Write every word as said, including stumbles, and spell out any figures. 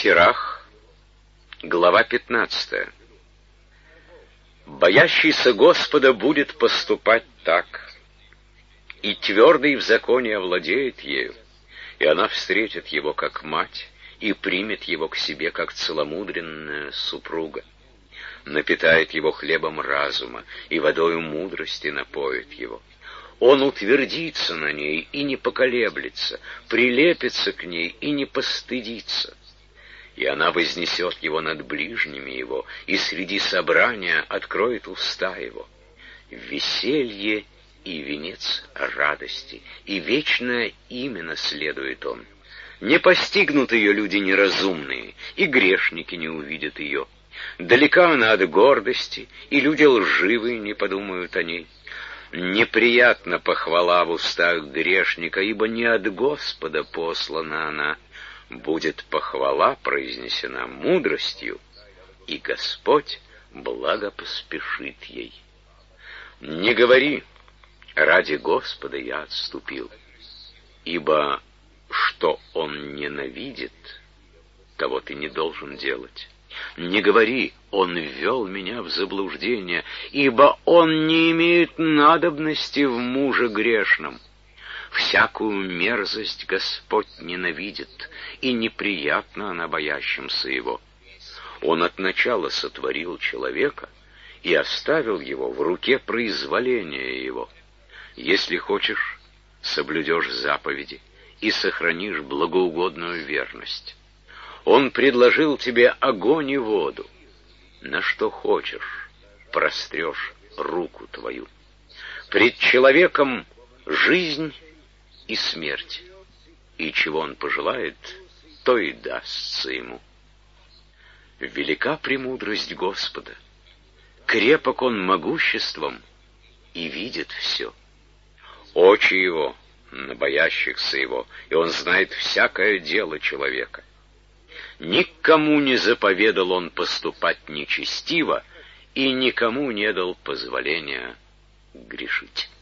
Сирах, глава пятнадцатая. Боящийся Господа будет поступать так, и твердый в законе овладеет ею, и она встретит его как мать, и примет его к себе как целомудренная супруга, напитает его хлебом разума, и водою мудрости напоит его. Он утвердится на ней и не поколеблется, прилепится к ней и не постыдится. И она вознесет его над ближними его, и среди собрания откроет уста его. Веселье и венец радости, и вечное имя наследует он. Не постигнут ее люди неразумные, и грешники не увидят ее. Далека она от гордости, и люди лживые не подумают о ней. Неприятна похвала в устах грешника, ибо не от Господа послана она. Будет похвала произнесена мудростью, и Господь благо поспешит ей. Не говори: ради Господа я отступил, ибо что Он ненавидит, того ты не должен делать. Не говори: Он ввел меня в заблуждение, ибо Он не имеет надобности в муже грешном. Всякую мерзость Господь ненавидит, и неприятна она боящимся Его. Он от начала сотворил человека и оставил его в руке произволения его. Если хочешь, соблюдешь заповеди и сохранишь благоугодную верность. Он предложил тебе огонь и воду. На что хочешь, прострешь руку твою. Пред человеком жизнь и смерть, и чего он пожелает, то и дастся ему. Велика премудрость Господа, крепок Он могуществом и видит все. Очи Его на боящихся Его, и Он знает всякое дело человека. Никому не заповедал Он поступать нечестиво, и никому не дал позволения грешить.